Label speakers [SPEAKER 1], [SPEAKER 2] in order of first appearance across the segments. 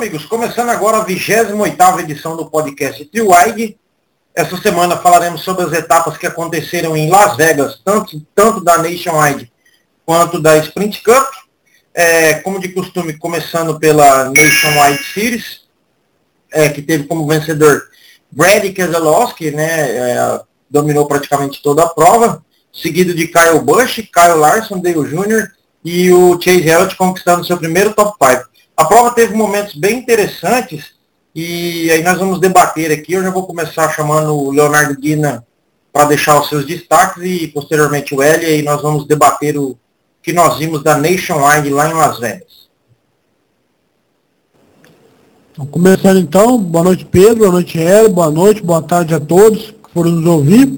[SPEAKER 1] amigos, começando agora a 28ª edição do podcast Three Wide. Essa semana falaremos sobre as etapas que aconteceram em Las Vegas, tanto da Nationwide quanto da Sprint Cup. Como de costume, começando pela Nationwide Series, que teve como vencedor Brad Keselowski, dominou praticamente toda a prova, seguido de Kyle Busch, Kyle Larson, Dale Jr. e o Chase Elliott conquistando seu primeiro top 5. A prova teve momentos bem interessantes e aí nós vamos debater aqui. Eu já vou começar chamando o Leonardo Guina para deixar os seus destaques e posteriormente o Eli, e nós vamos debater o que nós vimos da Nationwide lá em Las Vegas.
[SPEAKER 2] Começando então, boa noite Pedro, boa noite Eli, boa tarde a todos que foram nos ouvir.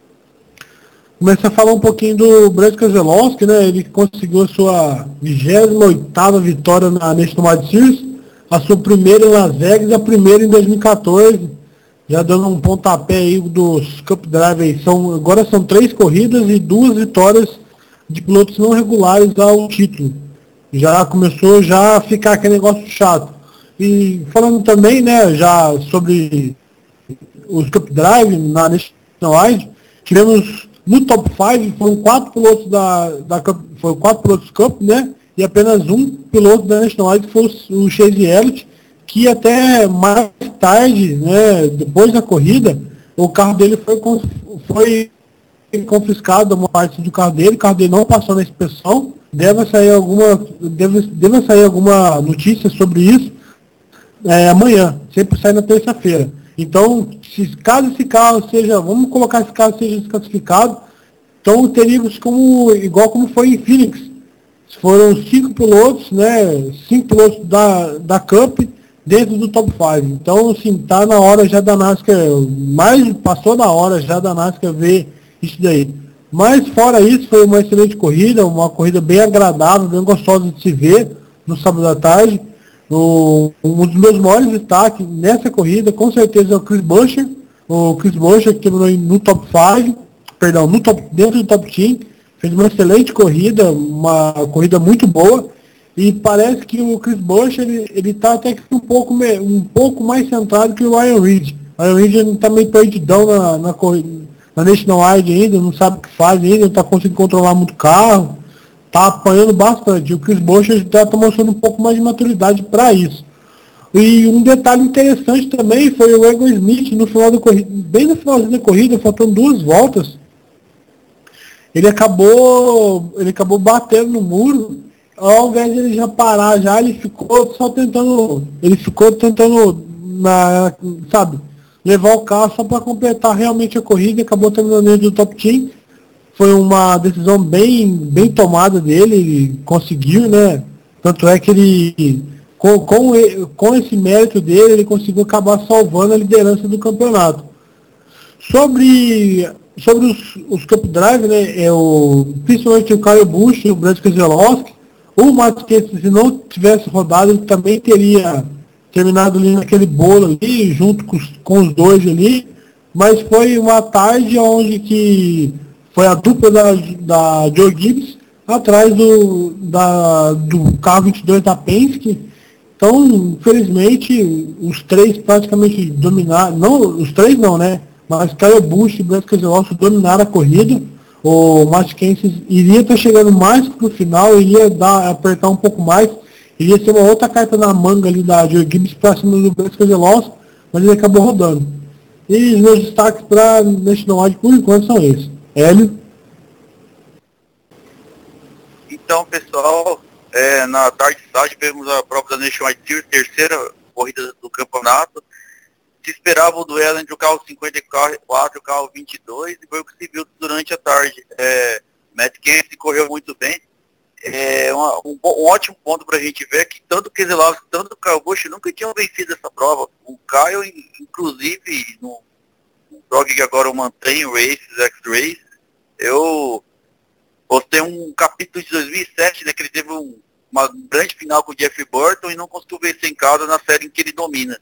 [SPEAKER 2] Começar a falar um pouquinho do Brad Keselowski, né? Ele conseguiu a sua 28ª vitória na Nationwide Series, a sua primeira em Las Vegas e a primeira em 2014, já dando um pontapé aí dos Cup Drive. Agora são 3 corridas e 2 vitórias de pilotos não regulares ao título. Já começou a ficar aquele negócio chato. E falando também, né, já sobre os Cup Drive na Nationwide, tivemos no top 5, foram 4 pilotos foram 4 pilotos Cup, né? E apenas um piloto da Nationwide foi o Chase Elliott, que até mais tarde, né, depois da corrida, o carro dele foi confiscado, uma parte do carro dele, o carro dele não passou na inspeção. Deve sair alguma notícia sobre isso amanhã, sempre sai na terça-feira. Então, caso esse carro vamos colocar esse carro seja desclassificado, então teríamos igual como foi em Phoenix. Foram 5 pilotos, né? 5 pilotos da Cup dentro do top 5. Então, assim, tá na hora já da NASCAR, passou da hora já da NASCAR ver isso daí. Mas fora isso, foi uma excelente corrida, uma corrida bem agradável, bem gostosa de se ver no sábado à tarde. Um dos meus maiores destaques nessa corrida, com certeza, é o Chris Buescher. O Chris Buescher que terminou no top 5, dentro do top 10, fez uma excelente corrida, uma corrida muito boa. E parece que o Chris Buescher, ele tá até que um pouco mais centrado que o Ryan Reed. O Ryan Reed está meio perdidão na Nationwide ainda, não sabe o que faz ainda, não está conseguindo controlar muito o carro. Tá apanhando bastante. O Chris Buescher já está mostrando um pouco mais de maturidade para isso. E um detalhe interessante também foi o Egan Smith no final da corrida, bem no finalzinho da corrida, faltando 2 voltas. Ele acabou batendo no muro. Ao invés de ele já parar, ele ficou tentando levar o carro só para completar realmente a corrida e acabou terminando dentro do top 10. Foi uma decisão bem tomada dele, ele conseguiu, né? Tanto é que ele, com esse mérito dele, ele conseguiu acabar salvando a liderança do campeonato. Sobre os Cup Drive, né? Principalmente o Kyle Busch e o Brad Keselowski, o Matt Kenseth, se não tivesse rodado, ele também teria terminado ali naquele bolo ali, junto com os dois ali. Mas foi uma tarde onde que foi a dupla da Joe Gibbs atrás do carro 22 da Penske. Então, infelizmente, os 3 praticamente dominaram, os 3 não, né? Mas Kyle Busch e Brad Keselowski dominaram a corrida. O Matt Kenseth iria estar chegando mais pro final, iria apertar um pouco mais, iria ser uma outra carta na manga ali da Joe Gibbs para cima do Brad Keselowski, mas ele acabou rodando. E os meus destaques para Nationwide por enquanto são esses. Hélio?
[SPEAKER 3] Então, pessoal, na tarde tivemos a prova da Nationwide Series, terceira corrida do campeonato. Se esperava o duelo entre o carro 54 e o carro 22, e foi o que se viu durante a tarde. Matt Kenseth correu muito bem. Um ótimo ponto para a gente ver que tanto o Keselowski quanto o Kyle Busch nunca tinham vencido essa prova. O Kyle, inclusive, no blog que agora eu mantenho, Races X-Race, eu postei um capítulo de 2007, né, que ele teve uma grande final com o Jeff Burton e não conseguiu vencer em casa na série em que ele domina.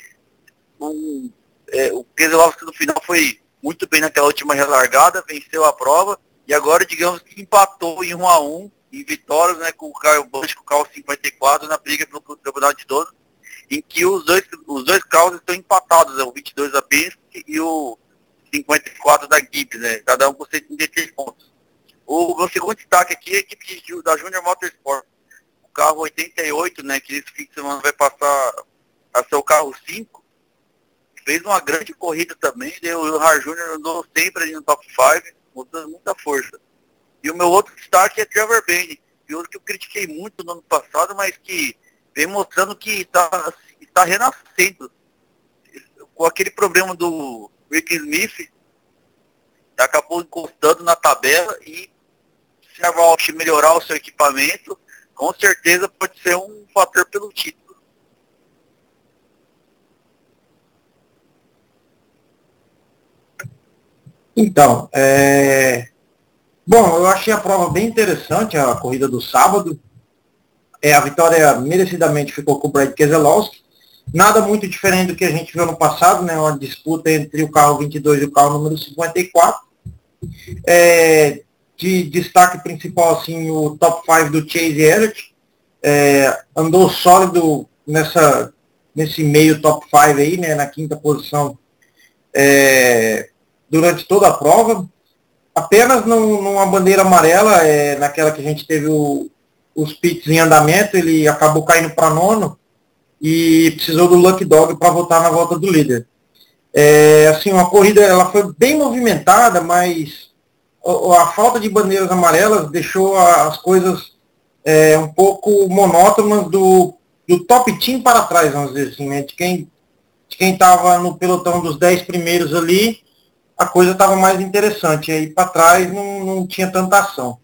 [SPEAKER 3] O Keselowski no final foi muito bem naquela última relargada, venceu a prova e agora, digamos que empatou em 1-1 em vitórias, né, com o Kyle Busch, com o carro 54 na briga pelo campeonato de 12. em que os dois carros estão empatados, o 22 da Penske e o 54 da Gibbs, né? Cada um com 133 pontos. O meu segundo destaque aqui é a equipe da Junior Motorsport. O carro 88, né, que esse fim de semana vai passar a ser o carro 5, fez uma grande corrida também, o Har Junior andou sempre ali no top 5, mostrando muita força. E o meu outro destaque é Trevor Bayne, piloto que eu critiquei muito no ano passado, mas que vem mostrando que está renascendo. Com aquele problema do Rick Smith, acabou encostando na tabela e se a Roush melhorar o seu equipamento, com certeza pode ser um fator pelo título.
[SPEAKER 1] Então, bom, eu achei a prova bem interessante, a corrida do sábado. A vitória merecidamente ficou com o Brad Keselowski. Nada muito diferente do que a gente viu no passado, né? Uma disputa entre o carro 22 e o carro número 54. De destaque principal, assim, o top 5 do Chase Elliott. Andou sólido nesse meio top 5 aí, né? Na quinta posição durante toda a prova. Apenas numa bandeira amarela, naquela que a gente teve os pits em andamento, ele acabou caindo para nono e precisou do Lucky Dog para voltar na volta do líder. Assim, uma corrida ela foi bem movimentada, mas a falta de bandeiras amarelas deixou as coisas um pouco monótonas do top team para trás, vamos dizer assim, né? De quem estava no pelotão dos 10 primeiros ali, a coisa estava mais interessante. Aí para trás não tinha tanta ação.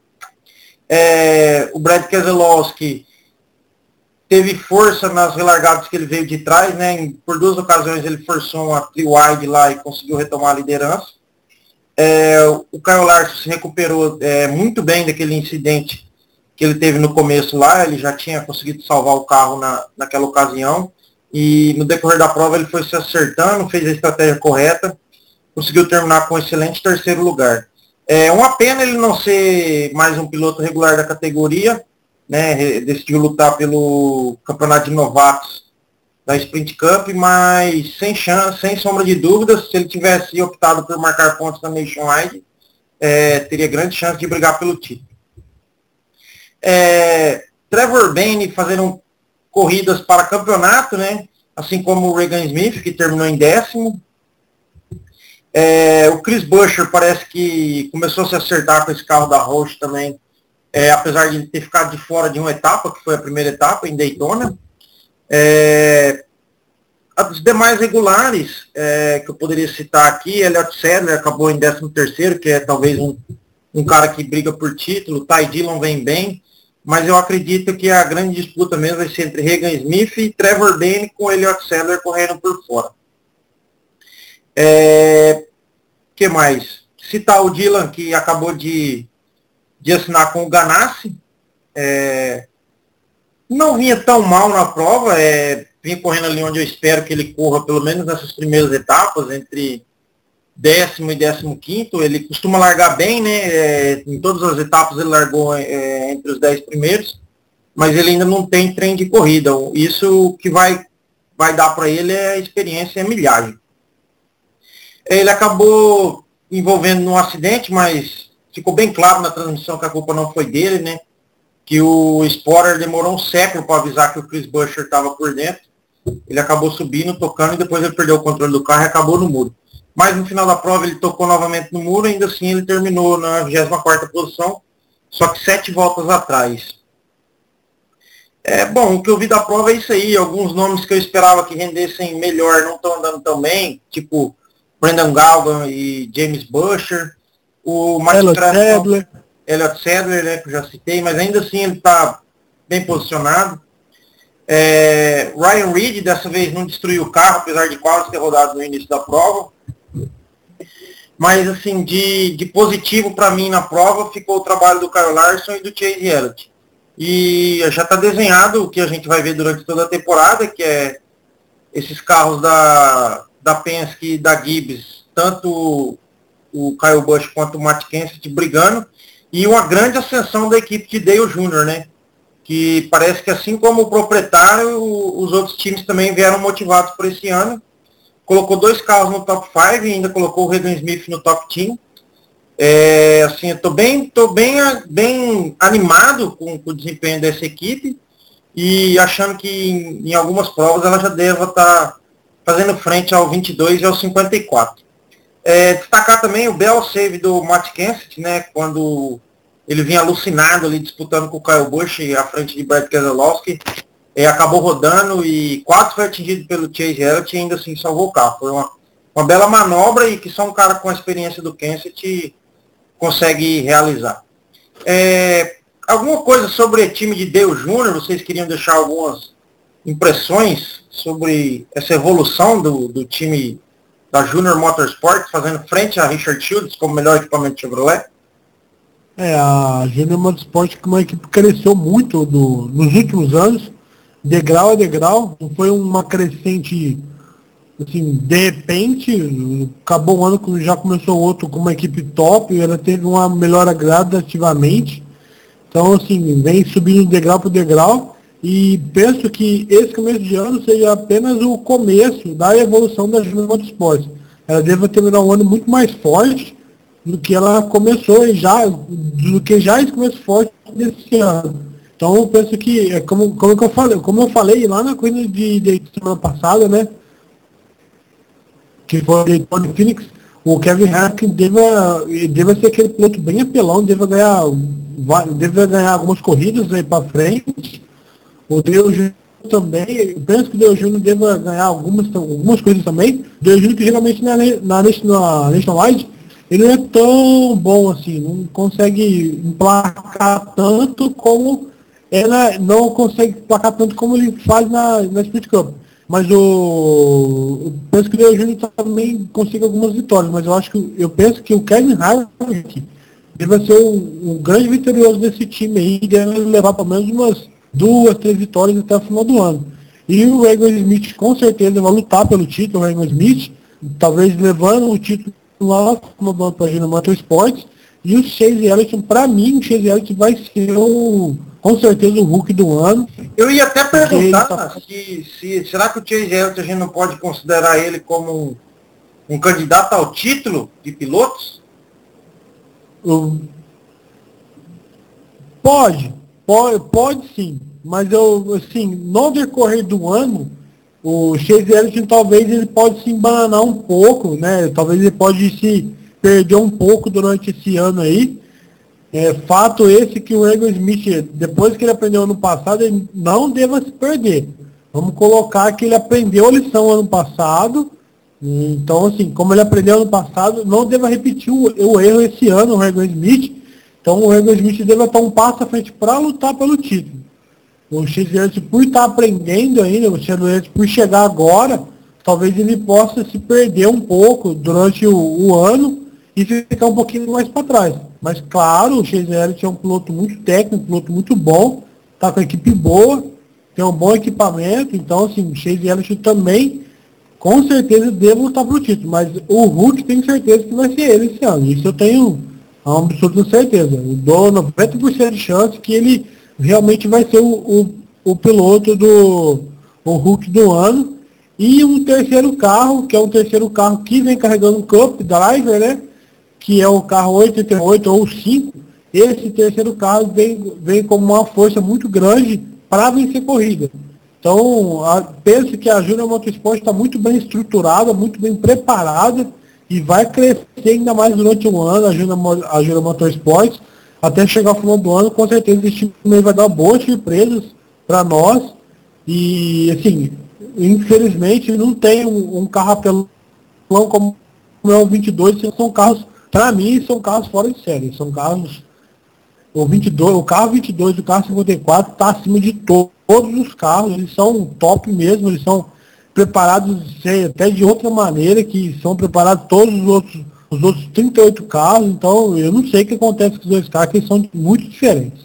[SPEAKER 1] O Brad Keselowski teve força nas relargadas que ele veio de trás, né? Por duas ocasiões ele forçou uma three-wide lá e conseguiu retomar a liderança. O Kyle Larson se recuperou muito bem daquele incidente que ele teve no começo lá. Ele já tinha conseguido salvar o carro naquela ocasião. E no decorrer da prova ele foi se acertando, fez a estratégia correta, conseguiu terminar com um excelente terceiro lugar. Uma pena ele não ser mais um piloto regular da categoria, né? Decidiu lutar pelo campeonato de novatos da Sprint Cup, mas sem chance, sem sombra de dúvidas, se ele tivesse optado por marcar pontos na Nationwide, teria grande chance de brigar pelo título. Trevor Bayne fazendo corridas para campeonato, né? Assim como o Regan Smith, que terminou em 10º. O Chris Buescher parece que começou a se acertar com esse carro da Roush também, apesar de ter ficado de fora de uma etapa, que foi a primeira etapa, em Daytona. Os demais regulares que eu poderia citar aqui, Elliott Sadler acabou em 13º, que é talvez um cara que briga por título. Ty Dillon vem bem, mas eu acredito que a grande disputa mesmo vai ser entre Regan Smith e Trevor Bayne, com Elliott Sadler correndo por fora. Que mais? Citar o Dylan, que acabou de assinar com o Ganassi. Não vinha tão mal na prova, vinha correndo ali onde eu espero que ele corra, pelo menos nessas primeiras etapas, entre 10º e 15º. Ele costuma largar bem, né? Em todas as etapas ele largou entre os 10 primeiros, mas ele ainda não tem trem de corrida. Isso que vai dar para ele é a experiência e a milhagem. Ele acabou envolvendo num acidente, mas ficou bem claro na transmissão que a culpa não foi dele, né? Que o spotter demorou um século para avisar que o Chris Buescher estava por dentro. Ele acabou subindo, tocando, e depois ele perdeu o controle do carro e acabou no muro. Mas no final da prova ele tocou novamente no muro, e ainda assim ele terminou na 24ª posição, só que 7 voltas atrás. Bom, o que eu vi da prova é isso aí. Alguns nomes que eu esperava que rendessem melhor não estão andando tão bem, tipo Brendan Gaughan e James Buescher. O Elliott Sadler, né, que eu já citei, mas ainda assim ele está bem posicionado. Ryan Reed dessa vez não destruiu o carro, apesar de quase ter rodado no início da prova. Mas assim, de positivo para mim na prova ficou o trabalho do Kyle Larson e do Chase Elliott. E já está desenhado o que a gente vai ver durante toda a temporada, que é esses carros da Penske e da Gibbs, tanto o Kyle Busch quanto o Matt Kenseth brigando, e uma grande ascensão da equipe de Dale Jr., né? que parece que assim como o proprietário, os outros times também vieram motivados por esse ano. Colocou 2 carros no top 5 e ainda colocou o Regan Smith no top team. Assim, eu tô bem animado com o desempenho dessa equipe e achando que em algumas provas ela já deva estar fazendo frente ao 22 e ao 54. Destacar também o bel save do Matt Kenseth, né, quando ele vinha alucinado ali disputando com o Kyle Busch à frente de Brad Keselowski, acabou rodando e quase foi atingido pelo Chase Elliott e ainda assim salvou o carro. Foi uma bela manobra e que só um cara com a experiência do Kenseth consegue realizar. Alguma coisa sobre o time de Dale Jr., vocês queriam deixar algumas impressões sobre essa evolução do time da Junior Motorsport, fazendo frente a Richard Childress como melhor equipamento Chevrolet?
[SPEAKER 2] A Junior Motorsport, que uma equipe cresceu muito nos últimos anos, degrau a degrau, não foi uma crescente assim, de repente, acabou um ano que já começou outro com uma equipe top, e ela teve uma melhora gradativamente. Então, assim, vem subindo degrau por degrau, e penso que esse começo de ano seja apenas o começo da evolução da Junior Motorsport. Ela deve terminar um ano muito mais forte do que ela começou do que já esse começo forte desse ano. Então, eu penso que, como eu falei lá na corrida de semana passada, né, que foi o Tony Phoenix, o Kevin Harvick deve ser aquele piloto bem apelão, deve ganhar algumas corridas aí para frente. O Dale Jr. também, eu penso que o Dale Jr. deve ganhar algumas coisas também. O Dale Jr. que geralmente na Nationwide, ele não é tão bom assim, não consegue emplacar tanto como ela não consegue emplacar tanto como ele faz na Sprint Cup. Mas eu penso que o Dale Jr. também consiga algumas vitórias, mas eu penso que o Kevin Harvick deve ser um grande vitorioso desse time aí, deve levar pelo menos umas 2, 3 vitórias até o final do ano. E o Regan Smith com certeza vai lutar pelo título, o Regan Smith, talvez levando o título lá como banco para a Junior Motorsport. E o Chase Elliott, para mim, o Chase Elliott vai ser com certeza o Hulk do ano.
[SPEAKER 1] Eu ia até perguntar será que o Chase Elliott a gente não pode considerar ele como um candidato ao título de pilotos?
[SPEAKER 2] Pode sim, mas assim, no decorrer do ano, o Chase Elliott talvez ele pode se embananar um pouco, né? Talvez ele pode se perder um pouco durante esse ano aí. Fato esse que o Regan Smith, depois que ele aprendeu ano passado, ele não deva se perder. Vamos colocar que ele aprendeu a lição ano passado. Então, assim, como ele aprendeu ano passado, não deva repetir o erro esse ano, o Regan Smith. Então, o Regan Smith deve estar um passo à frente para lutar pelo título. O Chase Elliott, por estar aprendendo ainda, o Chase Elliott, por chegar agora, talvez ele possa se perder um pouco durante o ano e ficar um pouquinho mais para trás. Mas, claro, o Chase Elliott é um piloto muito técnico, um piloto muito bom, está com a equipe boa, tem um bom equipamento, então, assim, o Chase Elliott também, com certeza, deve lutar para o título. Mas o Hulk tem certeza que vai ser ele esse ano. Isso eu tenho uma absoluta certeza. Eu dou 90% de chance que ele realmente vai ser o piloto o Hulk do ano. E um terceiro carro, que é um terceiro carro que vem carregando o Cup Driver, né? Que é o carro 88 ou 5. Esse terceiro carro vem como uma força muito grande para vencer corrida. Então, penso que a Junior Motorsport está muito bem estruturada, muito bem preparada e vai crescer ainda mais durante o ano, a Junior Motorsport, até chegar ao final do ano. Com certeza esse time vai dar boas surpresas para nós. E, assim, infelizmente não tem um carro apelão como é o 22, são carros, para mim, são carros fora de série. São carros, o carro 22 e o carro 54 está acima de todos os carros, eles são top mesmo, eles são preparados até de outra maneira, que são preparados todos os outros 38 carros. Então eu não sei o que acontece com os dois carros, que eles são muito diferentes.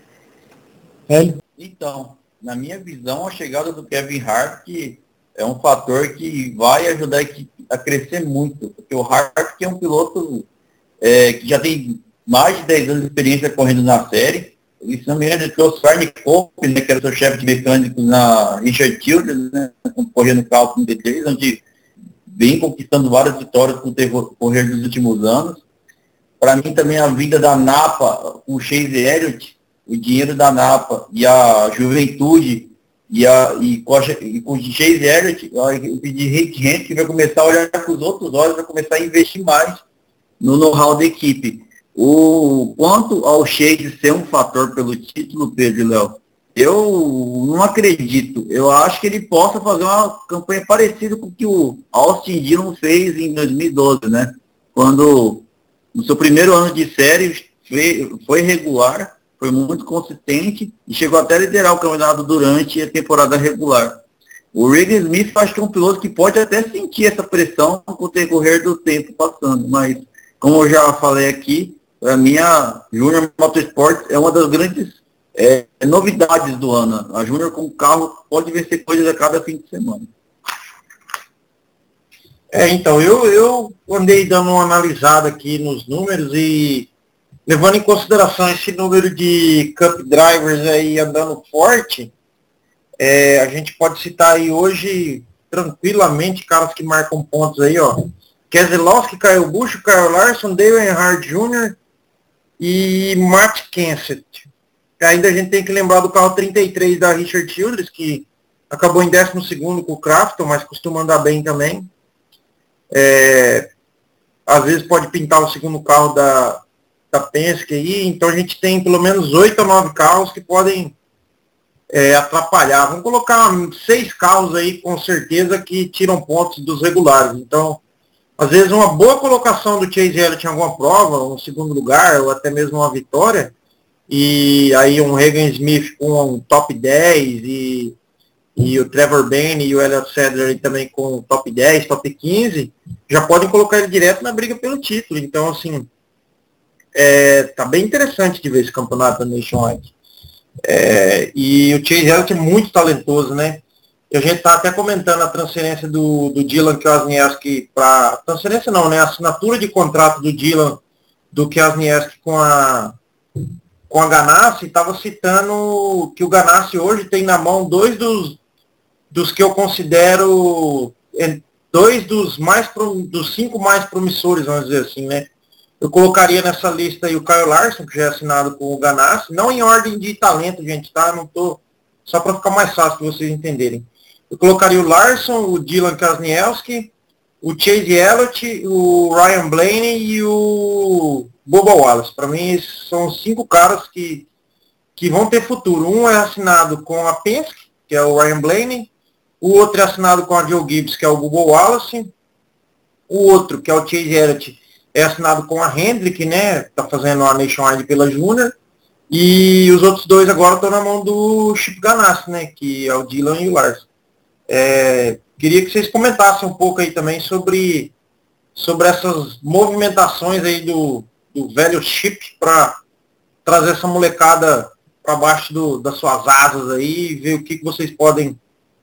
[SPEAKER 3] Então, na minha visão, a chegada do Kevin Harvick é um fator que vai ajudar a equipe a crescer muito, porque o Harvick é um piloto que já tem mais de 10 anos de experiência correndo na série, E se não me engano, ele trouxe o Carne Cope, né, que era seu chefe de mecânicos na Richard Childress, né, correndo carro com D3, onde vem conquistando várias vitórias com o decorrer dos últimos anos. Para mim também a vida da Napa, com o Chase Elliott, o dinheiro da Napa e a juventude com o Chase Elliott, eu pedi gente que vai começar a olhar com os outros olhos, vai começar a investir mais no know-how da equipe. Quanto ao Chase ser um fator pelo título, Pedro e Léo, eu não acredito. Eu acho que ele possa fazer uma campanha parecida com o que o Austin Dillon fez em 2012, né? Quando, no seu primeiro ano de série, foi regular, foi muito consistente e chegou até a liderar o campeonato durante a temporada regular. O Regan Smith acho que é um piloto que pode até sentir essa pressão com o decorrer do tempo passando, mas, como eu já falei aqui, para mim a Junior Motorsport é uma das grandes novidades do ano. A Junior com carro pode vencer coisas a cada fim de semana.
[SPEAKER 1] Então, eu andei dando uma analisada aqui nos números e levando em consideração esse número de Cup Drivers aí andando forte, a gente pode citar aí hoje tranquilamente caras que marcam pontos aí, ó. Keselowski, Kyle Busch, Kyle Larson, Dale Earnhardt Jr. e Matt Kenseth. Ainda a gente tem que lembrar do carro 33 da Richard Childress, que acabou em 12º com o Crafton, mas costuma andar bem também. Às vezes pode pintar o segundo carro da Penske aí, então a gente tem pelo menos 8 ou 9 carros que podem atrapalhar. Vamos colocar 6 carros aí com certeza que tiram pontos dos regulares. Então, às vezes uma boa colocação do Chase Elliott em alguma prova, um segundo lugar, ou até mesmo uma vitória, e aí um Regan Smith com um top 10, e o Trevor Bayne e o Elliott Sadler também com top 10, top 15, já podem colocar ele direto na briga pelo título. Então, assim, tá bem interessante de ver esse campeonato da Nationwide. E o Chase Elliott é muito talentoso, né? E a gente está até comentando a transferência do Dylan Kwasniewski para... Transferência não, né? A assinatura de contrato do Dylan, do Kwasniewski com a Ganassi, estava citando que o Ganassi hoje tem na mão dois dos que eu considero dois dos 5 mais promissores, vamos dizer assim, né? Eu colocaria nessa lista aí o Kyle Larson, que já é assinado com o Ganassi, não em ordem de talento, gente, tá? Não tô... Só para ficar mais fácil para vocês entenderem. Eu colocaria o Larson, o Dylan Kwasniewski, o Chase Elliott, o Ryan Blaney e o Bubba Wallace. Para mim, esses são 5 caras que vão ter futuro. Um é assinado com a Penske, que é o Ryan Blaney. O outro é assinado com a Joe Gibbs, que é o Bubba Wallace. O outro, que é o Chase Elliott, é assinado com a Hendrick, né? Está fazendo a Nationwide pela Junior. E os outros 2 agora estão na mão do Chip Ganassi, né? Que é o Dylan e o Larson. Queria que vocês comentassem um pouco aí também sobre essas movimentações aí do velho Chip para trazer essa molecada para baixo das suas asas aí e ver o que vocês podem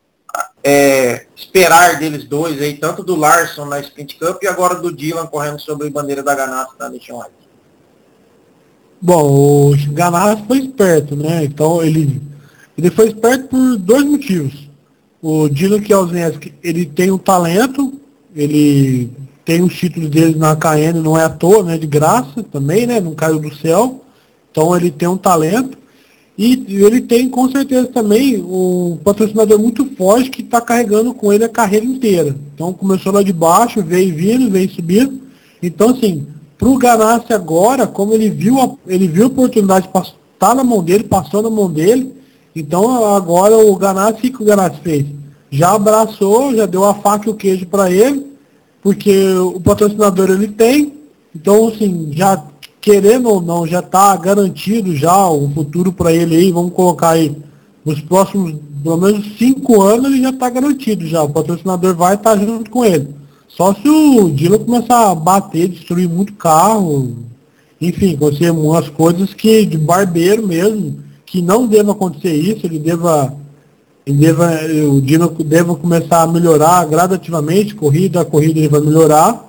[SPEAKER 1] esperar deles dois aí, tanto do Larson na Sprint Cup e agora do Dylan correndo sobre a bandeira da Ganassi na Nationwide.
[SPEAKER 2] Bom, o Ganassi foi esperto, né? Então ele foi esperto por 2 motivos. O Dylan Kwasniewski, ele tem um talento, ele tem os títulos dele na KN, não é à toa, né? De graça também, né? Não caiu do céu. Então ele tem um talento. E ele tem com certeza também um patrocinador muito forte que está carregando com ele a carreira inteira. Então começou lá de baixo, veio vindo, veio subindo. Então assim, para o Ganassi agora, como ele viu a oportunidade de estar na mão dele, passou na mão dele, então agora o Ganassi, o que o Ganassi fez? Já abraçou, já deu a faca e o queijo para ele, porque o patrocinador ele tem, então assim, já querendo ou não, já está garantido já o futuro para ele aí, vamos colocar aí, nos próximos, pelo menos 5 anos ele já está garantido já, o patrocinador vai estar junto com ele. Só se o Dylan começar a bater, destruir muito carro, enfim, acontecer umas coisas que de barbeiro mesmo, que não deva acontecer isso, o Dylan deva começar a melhorar gradativamente, corrida a corrida ele vai melhorar.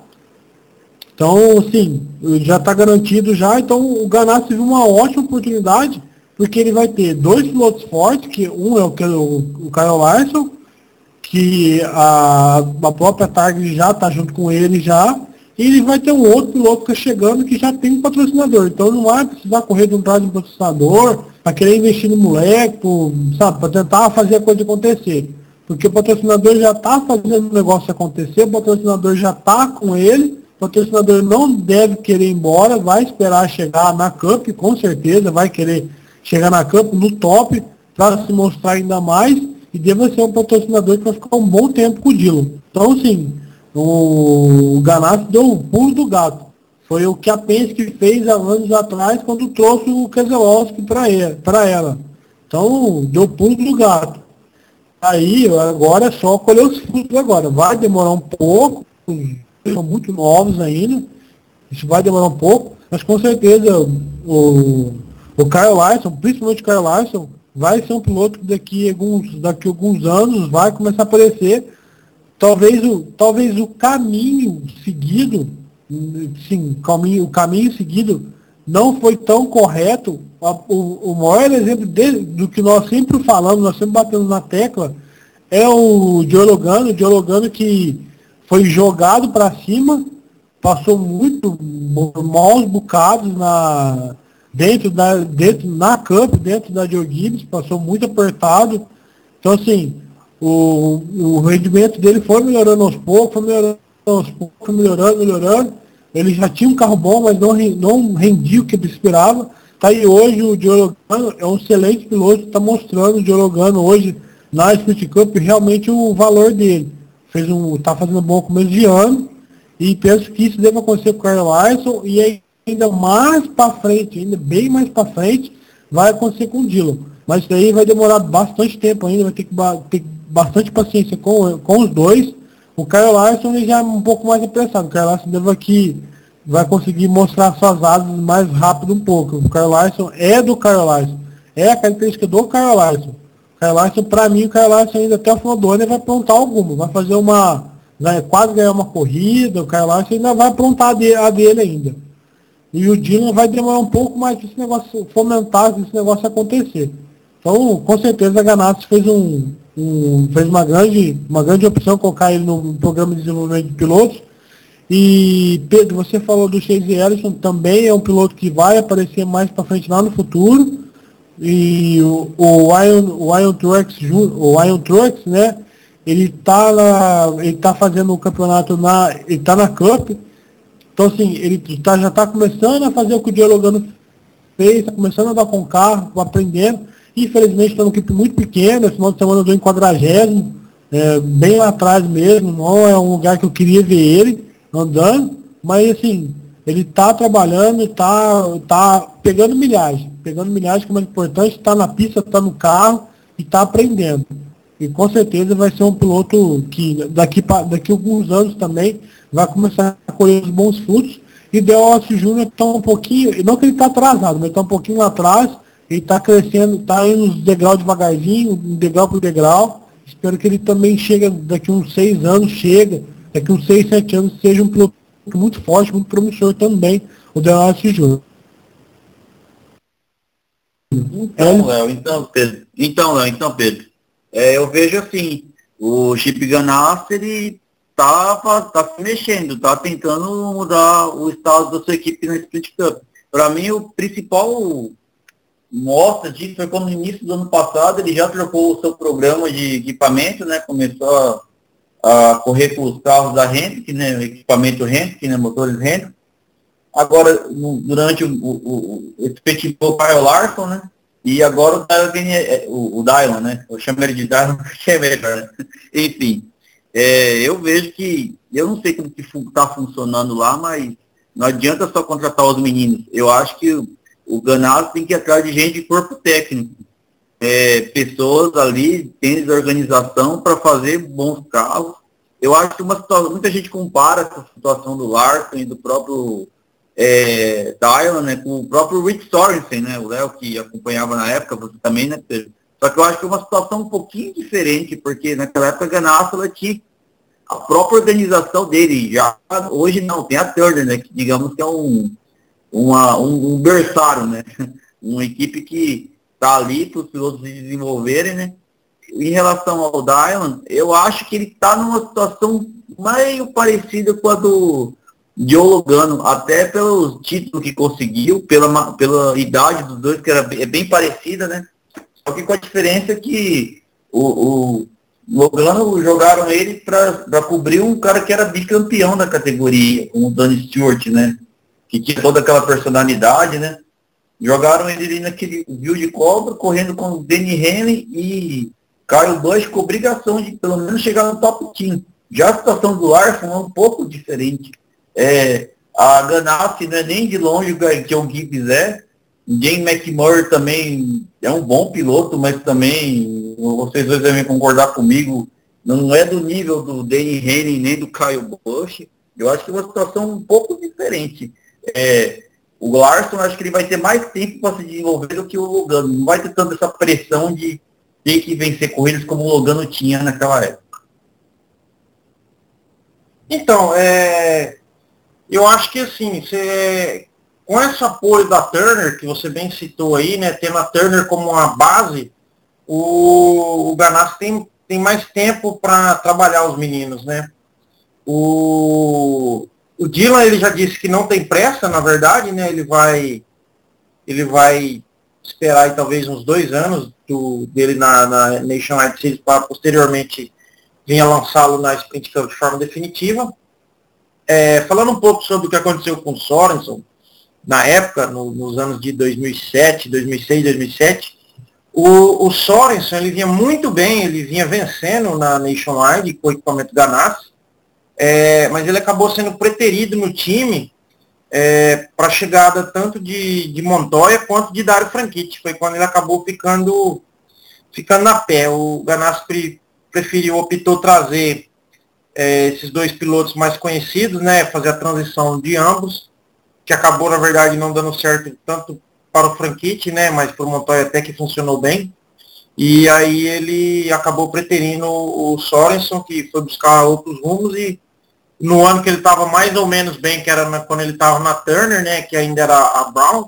[SPEAKER 2] Então, assim, já está garantido já, então o Ganassi viu uma ótima oportunidade, porque ele vai ter 2 pilotos fortes, que um é o Kyle Larson, que a própria Target já está junto com ele já, e ele vai ter um outro piloto que está chegando que já tem um patrocinador. Então não vai precisar correr de um trás de um patrocinador para querer investir no moleque, para tentar fazer a coisa acontecer. Porque o patrocinador já está fazendo o negócio acontecer, o patrocinador já está com ele, o patrocinador não deve querer ir embora, vai esperar chegar na Cup, com certeza, vai querer chegar na Cup no top para se mostrar ainda mais, e deve ser um patrocinador que vai ficar um bom tempo com o Dillon. Então, sim, o Ganassi deu um pulo do gato. Foi o que a Penske fez há anos atrás, quando trouxe o Keselowski para ela. Então, deu pulo do gato. Aí, agora é só colher os frutos agora. Vai demorar um pouco, são muito novos ainda, isso vai demorar um pouco, mas com certeza o Kyle Larson, principalmente o Kyle Larson, vai ser um piloto que daqui a alguns anos vai começar a aparecer. Talvez o caminho seguido, sim, o caminho seguido não foi tão correto. O maior exemplo do que nós sempre falamos, nós sempre batemos na tecla, é o Joe Logano que foi jogado para cima, passou muito maus bocados na Cup, dentro da Joe Gibbs, passou muito apertado. Então, assim, o rendimento dele foi melhorando aos poucos, foi melhorando. Ele já tinha um carro bom, mas não rendia o que ele esperava. Tá aí hoje o Joe Logano é um excelente piloto, está mostrando o Joe Logano hoje na Sprint Cup realmente o valor dele. Está fazendo um bom começo de ano, e penso que isso deve acontecer com o Kyle Larson, e ainda mais para frente, ainda bem mais para frente, vai acontecer com o Dillon. Mas isso aí vai demorar bastante tempo ainda, vai ter que ter bastante paciência com os dois. O Kyle Larson ele já é um pouco mais apressado. O Kyle Larson vai conseguir mostrar suas asas mais rápido um pouco. O Kyle Larson é do Kyle Larson. É a característica do Kyle Larson. O Kyle Larson, para mim, o Kyle Larson ainda até o final do ano ele vai aprontar alguma. Vai fazer vai quase ganhar uma corrida. O Kyle Larson ainda vai aprontar a dele ainda. E o Dillon vai demorar um pouco mais para esse negócio fomentar, esse negócio acontecer. Então, com certeza, a Ganassi fez uma grande opção colocar ele no programa de desenvolvimento de pilotos. E, Pedro, você falou do Chase Ellison, também é um piloto que vai aparecer mais para frente lá no futuro. E o Ion Truex, né? Ele tá fazendo o campeonato ele tá na Cup. Então, assim, ele já está começando a fazer o que o Joe Logano fez, está começando a andar com o carro, aprendendo. Infelizmente, está numa equipe muito pequena, esse final de semana eu dou em 40º, bem lá atrás mesmo, não é um lugar que eu queria ver ele andando, mas, assim, ele está trabalhando, está pegando milhagem, que é mais importante, está na pista, está no carro e está aprendendo. E com certeza vai ser um piloto que daqui a alguns anos também vai começar a colher os bons frutos. E Dale Jr. está um pouquinho, não que ele está atrasado, mas está um pouquinho lá atrás, ele está crescendo, está indo nos degraus devagarzinho, degrau por degrau. Espero que ele também chegue daqui a uns 6 anos, daqui a uns 6, 7 anos, seja um piloto muito forte, muito promissor também, o Dale Jr.
[SPEAKER 3] Então, Pedro, eu vejo assim, o Chip Ganassi, ele tá se mexendo, tá tentando mudar o estado da sua equipe na Sprint Cup. Para mim, o principal mostra disso foi quando no início do ano passado ele já trocou o seu programa de equipamento, né? Começou a correr com os carros da Hendrick, né? Equipamento Hendrick, né? Motores Hendrick. Agora, durante esse festival Kyle Larson, né? E agora o Dillon, né? Eu chamo ele de Dillon porque é melhor, né? Enfim, eu vejo que, eu não sei como que está funcionando lá, mas não adianta só contratar os meninos. Eu acho que o Ganassi tem que ir atrás de gente de corpo técnico. Pessoas ali, tênis de organização para fazer bons carros. Eu acho que muita gente compara essa situação do Larson e do próprio Dillon, né, com o próprio Rick Sorensen, né, o Léo que acompanhava na época, você também, né, Pedro? Só que eu acho que é uma situação um pouquinho diferente, porque naquela época a Ganassi, ela tinha a própria organização dele, já hoje não, tem a Turner, né, que digamos que é um berçário, né, uma equipe que tá ali para os pilotos se desenvolverem, né? Em relação ao Dylan, eu acho que ele está numa situação meio parecida com a do Joe Logano, até pelo título que conseguiu, pela idade dos dois, que é bem parecida, né? Só que com a diferença que o Logano jogaram ele para cobrir um cara que era bicampeão da categoria, como o Danny Stewart, né? Que tinha toda aquela personalidade, né? Jogaram ele naquele view de cobra, correndo com o Denny Hamlin e Kyle Busch com obrigação de pelo menos chegar no top 10. Já a situação do Larson é um pouco diferente. A Ganassi não é nem de longe que o Gibbs é. Jane McMurray também é um bom piloto, mas também, vocês dois devem concordar comigo, não é do nível do Denny Hamlin nem do Kyle Busch. Eu acho que é uma situação um pouco diferente. O Larson, acho que ele vai ter mais tempo para se desenvolver do que o Logano. Não vai ter tanta essa pressão de ter que vencer corridas como o Logano tinha naquela época.
[SPEAKER 1] Então, eu acho que assim, com esse apoio da Turner, que você bem citou aí, né, tendo a Turner como uma base, o Ganassi tem mais tempo para trabalhar os meninos, né? O Dylan, ele já disse que não tem pressa, na verdade, né? Ele vai esperar aí, talvez uns 2 anos dele na Nationwide Series para posteriormente vir a lançá-lo na Sprint Cup de forma definitiva. Falando um pouco sobre o que aconteceu com o Sorensen, na época, nos anos de 2007, 2006, 2007, o Sorensen, ele vinha muito bem, ele vinha vencendo na Nationwide com o equipamento Ganassi, mas ele acabou sendo preterido no time para a chegada tanto de Montoya quanto de Dario Franchitti. Foi quando ele acabou ficando na pé. O Ganassi optou trazer esses 2 pilotos mais conhecidos, né, fazer a transição de ambos, que acabou, na verdade, não dando certo tanto para o Franchitti, né, mas para o Montoya até que funcionou bem. E aí ele acabou preterindo o Sorensen, que foi buscar outros rumos, e no ano que ele estava mais ou menos bem, que era quando ele estava na Turner, né, que ainda era a Brown,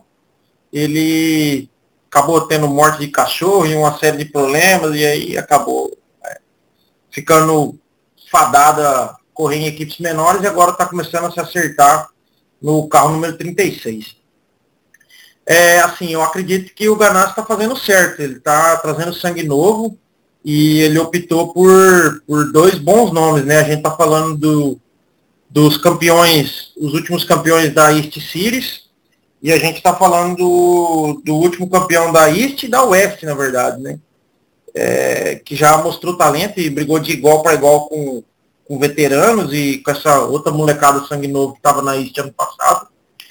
[SPEAKER 1] ele acabou tendo morte de cachorro e uma série de problemas, e aí acabou ficando fadada a correr em equipes menores, e agora está começando a se acertar no carro número 36. Assim, eu acredito que o Ganassi está fazendo certo, ele está trazendo sangue novo, e ele optou por 2 bons nomes, né? A gente está falando dos campeões, os últimos campeões da East Series, e a gente está falando do último campeão da East e da West, na verdade, né? Que já mostrou talento e brigou de igual para igual com veteranos e com essa outra molecada sangue novo que estava na East ano passado.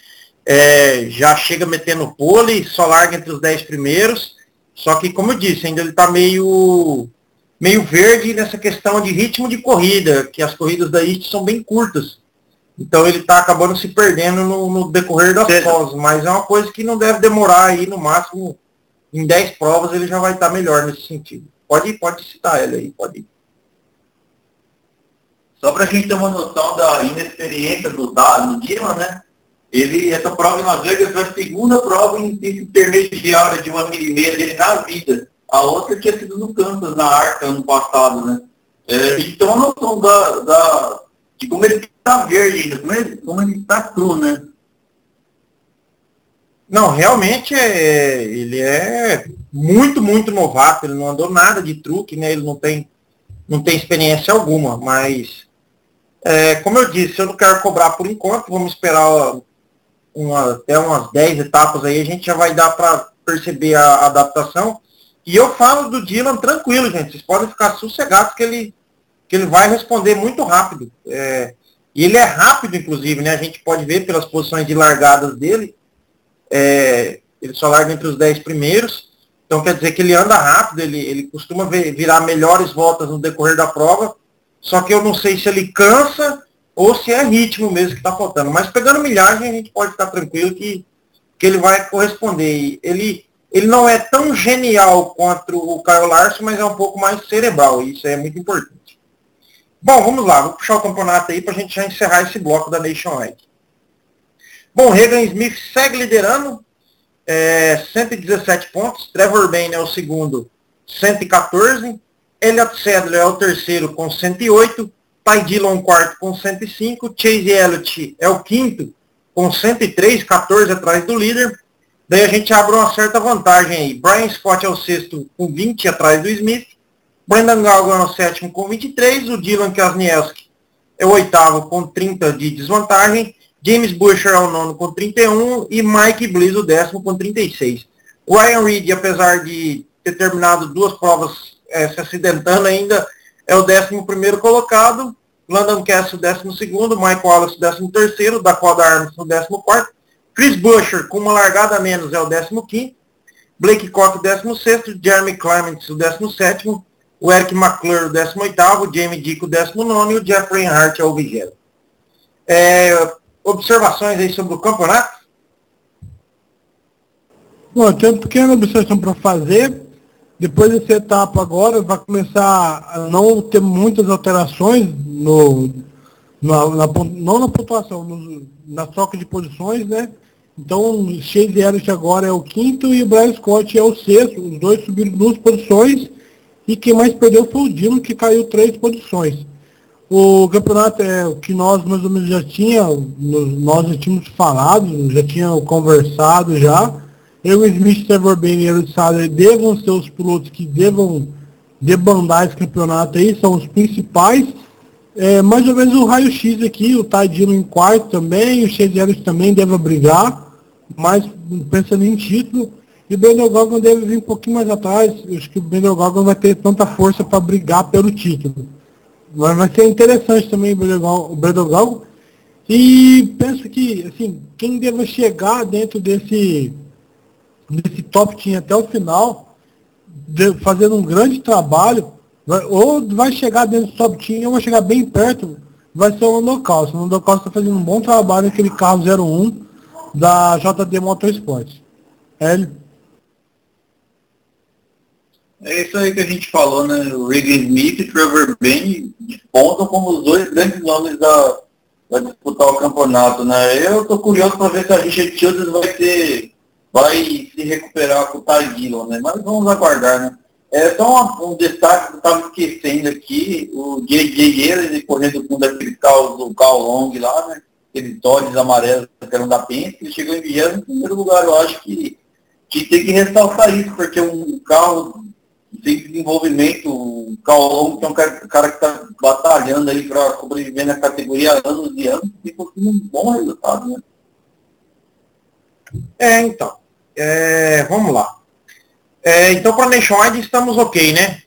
[SPEAKER 1] Já chega metendo pole, só larga entre os 10 primeiros, só que, como eu disse, ainda ele está meio verde nessa questão de ritmo de corrida, que as corridas da East são bem curtas. Então ele está acabando se perdendo no decorrer das provas, mas é uma coisa que não deve demorar aí, no máximo, em 10 provas ele já vai estar melhor nesse sentido. Pode citar ele aí, pode ir.
[SPEAKER 3] Só para a gente ter uma noção da inexperiência do Dylan, né? Essa prova em Las Vegas foi a segunda prova intermediária de 1 milha e meia dele na vida. A outra tinha sido no Kansas, na Arca, ano passado, né? Então a noção de como ele está verde ainda, como ele está cru, né?
[SPEAKER 1] Não, realmente ele é muito, muito novato, ele não andou nada de truque, né? Ele não tem experiência alguma, mas como eu disse, eu não quero cobrar por enquanto, vamos esperar até umas 10 etapas aí, a gente já vai dar para perceber a adaptação. E eu falo do Dylan tranquilo, gente, vocês podem ficar sossegados que ele vai responder muito rápido. E ele é rápido, inclusive, né? A gente pode ver pelas posições de largadas dele, ele só larga entre os 10 primeiros, então quer dizer que ele anda rápido, ele costuma virar melhores voltas no decorrer da prova, só que eu não sei se ele cansa ou se é ritmo mesmo que está faltando. Mas pegando milhagem, a gente pode ficar tranquilo que ele vai corresponder. Ele não é tão genial quanto o Kyle Larson, mas é um pouco mais cerebral, e isso é muito importante. Bom, vamos lá, vou puxar o campeonato aí para a gente já encerrar esse bloco da Nationwide. Bom, Regan Smith segue liderando, 117 pontos. Trevor Bayne é o segundo, 114. Elliott Sadler é o terceiro com 108. Ty Dillon quarto com 105. Chase Elliott é o quinto com 103, 14 atrás do líder. Daí a gente abre uma certa vantagem aí. Brian Scott é o sexto com 20 atrás do Smith. Brendan Gaughan é o sétimo com 23. O Dylan Kazniewski é o oitavo com 30 de desvantagem. James Buescher é o nono com 31. E Mike Bliss o décimo com 36. O Ryan Reed, apesar de ter terminado duas provas se acidentando ainda, é o 11º colocado. Landon Cass o 12º. Mike Wallace o 13º. Dakota Arms o 14º. Chris Buescher, com uma largada a menos, é o 15º. Blake Koch, o 16º. Jeremy Clements, o 17º. O Eric McClure, o 18º. O Jamie Dick, o 19º. E o Jeffrey Hart é o 20º. Observações aí sobre o campeonato?
[SPEAKER 2] Bom, eu tenho uma pequena observação para fazer. Depois dessa etapa agora, vai começar a não ter muitas alterações não na pontuação, na troca de posições, né? Então, o Chase Elliott agora é o quinto e o Brian Scott é o sexto. Os dois subiram 2 posições e quem mais perdeu foi o Dillon, que caiu 3 posições. O campeonato é o que nós mais ou menos nós já tínhamos falado, já tínhamos conversado já. Eu, Smith, Trevor Bayne e Elliott Sadler devam ser os pilotos que devam debandar esse campeonato aí, são os principais. Mais ou menos o raio-x aqui, o Ty Dillon em quarto também, o Chase Elliott também deve brigar, mas pensando em título. E o Brandon Gaughan deve vir um pouquinho mais atrás. Eu acho que o Brandon Gaughan vai ter tanta força para brigar pelo título. Mas vai ser interessante também o Brandon Gaughan. E penso que, assim, quem deve chegar dentro desse top team até o final, fazendo um grande trabalho, ou vai chegar dentro do top team ou vai chegar bem perto, vai ser o Lando Calcio. O Lando Calcio está fazendo um bom trabalho naquele carro 01 da JD Motorsport. Hélio?
[SPEAKER 3] É isso aí que a gente falou, né? O Regan Smith e Trevor Bayne despontam como os dois grandes nomes da disputar o campeonato, né? Eu tô curioso para ver se a Richard Childress vai se recuperar com o Ty Dillon, né? Mas vamos aguardar, né? Só um destaque que eu estava esquecendo aqui, o J.J. Ele correndo com daquele carro do Cal Long lá, né? Aqueles Dodges amarelos que eram da Penske, ele chegou em 21º lugar. Eu acho que tem que ressaltar isso, porque um carro sem desenvolvimento, o Cal Long, que é um cara que está batalhando aí para sobreviver na categoria anos e anos, e conseguiu um bom resultado, né?
[SPEAKER 1] Então. Vamos lá. Então, para a Nationwide estamos ok, né?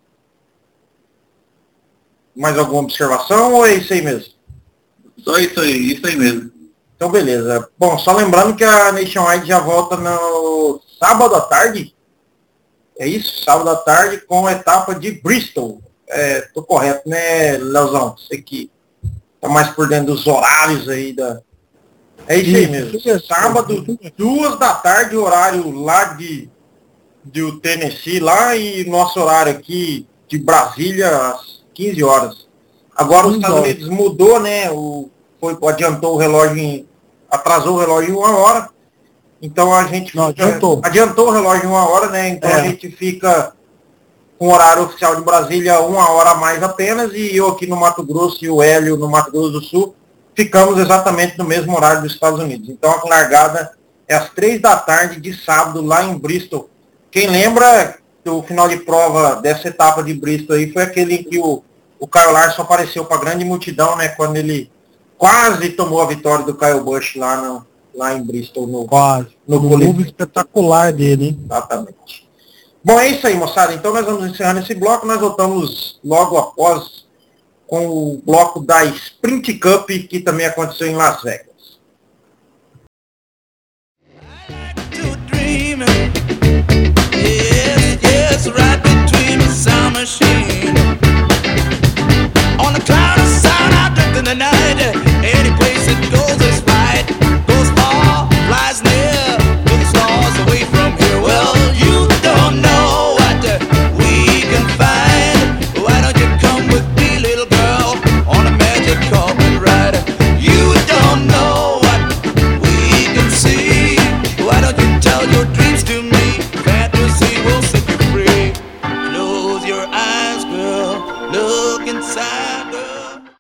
[SPEAKER 1] Mais alguma observação ou é isso aí mesmo?
[SPEAKER 3] Só isso aí mesmo.
[SPEAKER 1] Então, beleza. Bom, só lembrando que a Nationwide já volta no sábado à tarde. É isso? Sábado à tarde com a etapa de Bristol. Tô correto, né, Leozão? Você que tá mais por dentro dos horários aí da... É isso aí mesmo. Sábado, 2 da tarde, horário lá do Tennessee, lá, e nosso horário aqui de Brasília, às 15 horas. Agora os Estados Unidos mudou, né? Adiantou o relógio, atrasou o relógio em 1 hora. Então a gente adiantou o relógio em 1 hora, né? Então a gente fica com o horário oficial de Brasília 1 hora a mais apenas, e eu aqui no Mato Grosso e o Hélio no Mato Grosso do Sul ficamos exatamente no mesmo horário dos Estados Unidos. Então a largada é às 3 da tarde de sábado lá em Bristol. Quem lembra que o final de prova dessa etapa de Bristol aí foi aquele em que o Kyle Larson apareceu para a grande multidão, né? Quando ele quase tomou a vitória do Kyle Busch lá em Bristol. No
[SPEAKER 2] move espetacular dele, hein?
[SPEAKER 1] Exatamente. Bom, é isso aí, moçada. Então nós vamos encerrando esse bloco. Nós voltamos logo após com o bloco da Sprint Cup, que também aconteceu em Las Vegas.